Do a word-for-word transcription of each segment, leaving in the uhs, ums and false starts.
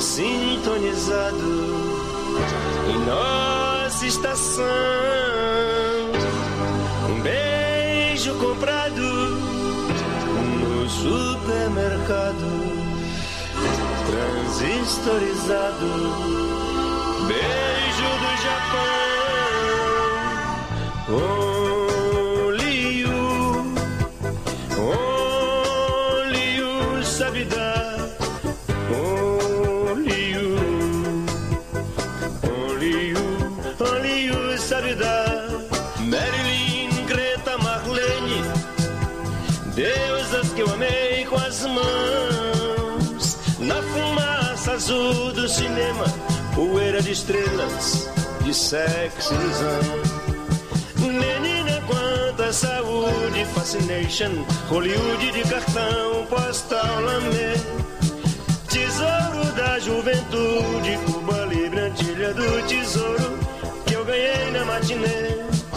sintonizado em nossa estação. Um beijo comprado no supermercado, transistorizado, beijo do Japão. Only you, only you sabe dar. Only you, only you, only you sabe dar. Marilyn, Greta, Marlene, deusas que eu amei com as mãos. Na fumaça azul do cinema, poeira de estrelas, de sexo, ilusão. Menina, quanta saúde, fascination, Hollywood de cartão postal, lamê. Tesouro da juventude, Cuba Libre, Antilha do tesouro que eu ganhei na matinê.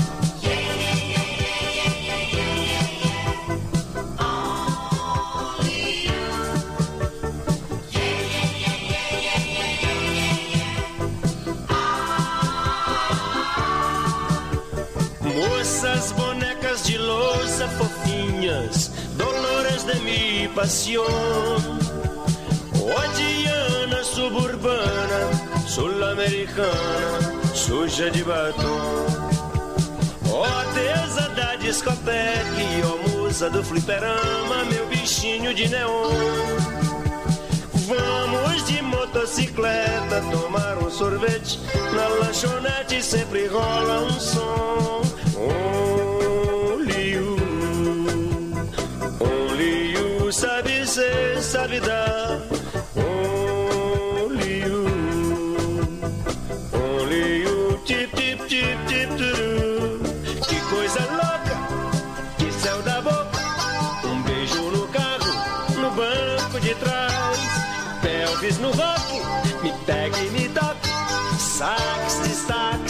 Moças, bonecas de louça fofinhas, Dolores de mi pasión. Odiana suburbana, sul-americana, suja de batom. Ó deusa da discoteca, ó musa do fliperama, meu bichinho de neon. Vamos de motocicleta tomar um sorvete, na lanchonete sempre rola um som. Only you, only you sabe ser, sabe dar. Only you, only you, tip, tip, tip, tip, turu. Que coisa louca, que céu da boca. Um beijo no carro, no banco de trás. Pelvis no rock, me pega e me toca. Sax de sax,